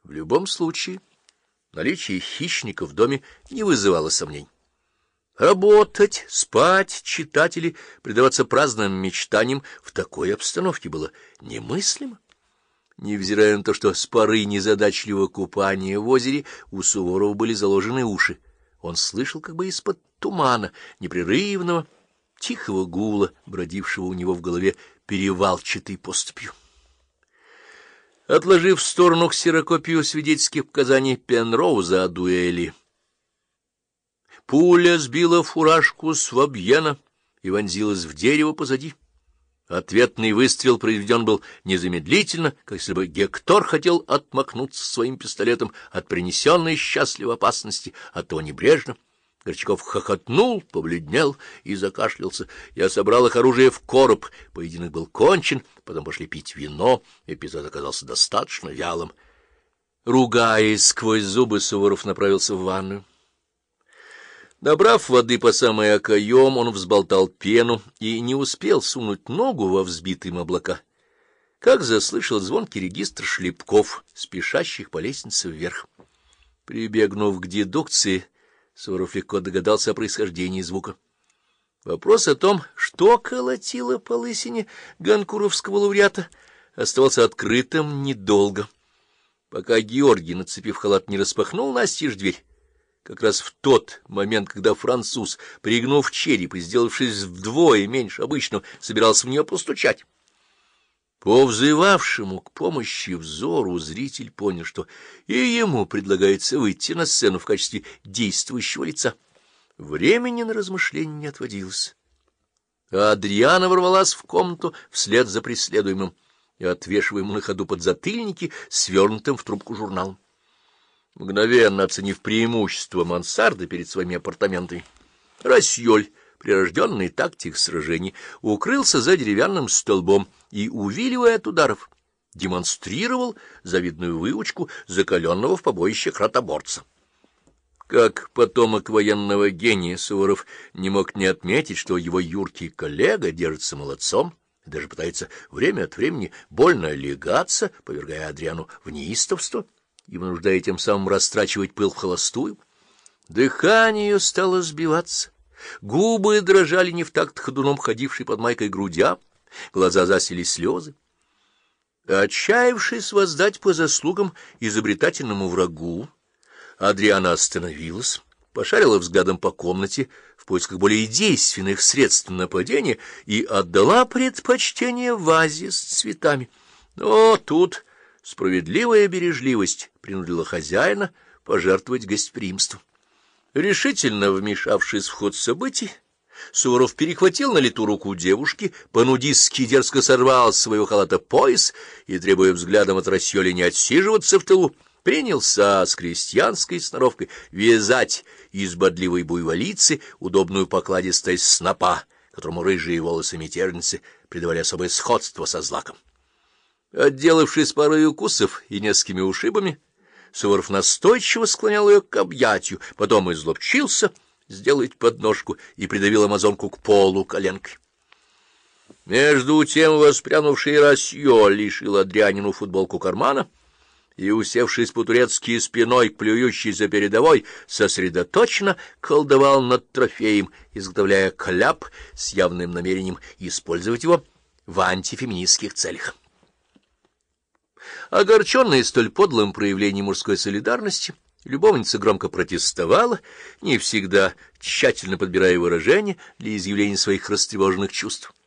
В любом случае, наличие хищника в доме не вызывало сомнений. Работать, спать, читать или предаваться праздным мечтаниям в такой обстановке было немыслимо. Невзирая на то, что с поры незадачливого купания в озере у Суворова были заложены уши, он слышал как бы из-под тумана непрерывного, тихого гула, бродившего у него в голове перевалчатой поступью. Отложив в сторону ксерокопию свидетельских показаний Пенроуза о дуэли, пуля сбила фуражку Свабьена и вонзилась в дерево позади. Ответный выстрел произведен был незамедлительно, как если бы Гектор хотел отмахнуться своим пистолетом от принесенной счастливой опасности, а то небрежно. Горчаков хохотнул, побледнел и закашлялся. Я собрал их оружие в короб. Поединок был кончен, потом пошли пить вино. Эпизод оказался достаточно вялым. Ругаясь сквозь зубы, Суворов направился в ванную. Набрав воды по самый окоем, он взболтал пену и не успел сунуть ногу во взбитые им облака, как заслышал звонкий регистр шлепков, спешащих по лестнице вверх. Прибегнув к дедукции, Суворов легко догадался о происхождении звука. Вопрос о том, что колотило по лысине ганкуровского лауреата, оставался открытым недолго. Пока Георгий, нацепив халат, не распахнул настежь дверь, как раз в тот момент, когда француз, пригнув череп и сделавшись вдвое меньше обычного, собирался в нее постучать. По взывавшему к помощи взору зритель понял, что и ему предлагается выйти на сцену в качестве действующего лица. Времени на размышления не отводилось. А Адриана ворвалась в комнату вслед за преследуемым и отвешивая ему на ходу подзатыльники, свернутым в трубку журналом. Мгновенно оценив преимущество мансарды перед своими апартаментами, Рассьоль, прирожденный тактик сражений, укрылся за деревянным столбом и, увиливая от ударов, демонстрировал завидную выучку закаленного в побоищах ротоборца. Как потомок военного гения, Суворов не мог не отметить, что его юркий коллега держится молодцом, даже пытается время от времени больно легаться, повергая Адриану в неистовство и вынуждая тем самым растрачивать пыл вхолостую. Дыхание ее стало сбиваться, губы дрожали не в такт ходуном ходившей под майкой грудя, глаза засили слезы. Отчаявшись воздать по заслугам изобретательному врагу, Адриана остановилась, пошарила взглядом по комнате в поисках более действенных средств нападения и отдала предпочтение вазе с цветами. Но тут справедливая бережливость принудила хозяина пожертвовать гостеприимством. Решительно вмешавшись в ход событий, Суворов перехватил на лету руку девушки, по-нудистски дерзко сорвал с своего халата пояс и, требуя взглядом от Рассьоля не отсиживаться в тылу, принялся с крестьянской сноровкой вязать из бодливой буйволицы удобную покладистость снопа, которому рыжие волосы мятежницы придавали особое сходство со злаком. Отделавшись парой укусов и несколькими ушибами, Суворов настойчиво склонял ее к объятию, потом изловчился сделать подножку и придавил амазонку к полу коленкой. Между тем воспрянувший Рассьоль лишил Адрианину футболку кармана и, усевшись по-турецки спиной к плюющейся передовой, сосредоточенно колдовал над трофеем, изготовляя кляп с явным намерением использовать его в антифеминистских целях. Огорченная столь подлым проявлением мужской солидарности, любовница громко протестовала, не всегда тщательно подбирая выражения для изъявления своих растревоженных чувств.